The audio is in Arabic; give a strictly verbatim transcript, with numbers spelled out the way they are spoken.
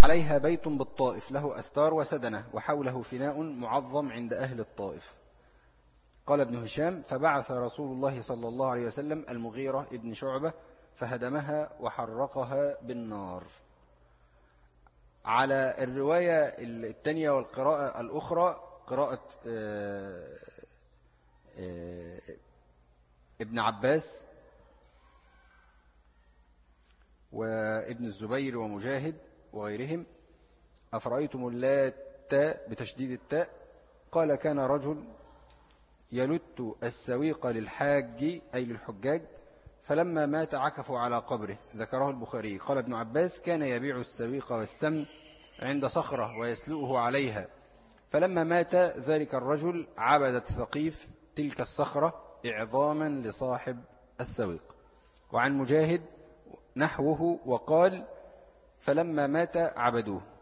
عليها بيت بالطائف له أستار وسدنة وحوله فناء معظم عند أهل الطائف. قال ابن هشام: فبعث رسول الله صلى الله عليه وسلم المغيرة ابن شعبة فهدمها وحرقها بالنار. على الرواية الثانية والقراءة الأخرى قراءة ابن عباس وابن الزبير ومجاهد وغيرهم: أفرأيتم اللات بتشديد التاء. قال: كان رجل يلت السويق للحاج أي للحجاج، فلما مات عكفوا على قبره. ذكره البخاري. قال ابن عباس: كان يبيع السويق والسمن عند صخرة ويسلؤه عليها، فلما مات ذلك الرجل عبدت ثقيف تلك الصخرة إعظاما لصاحب السويق. وعن مجاهد نحوه وقال: فلما مات عبدوه.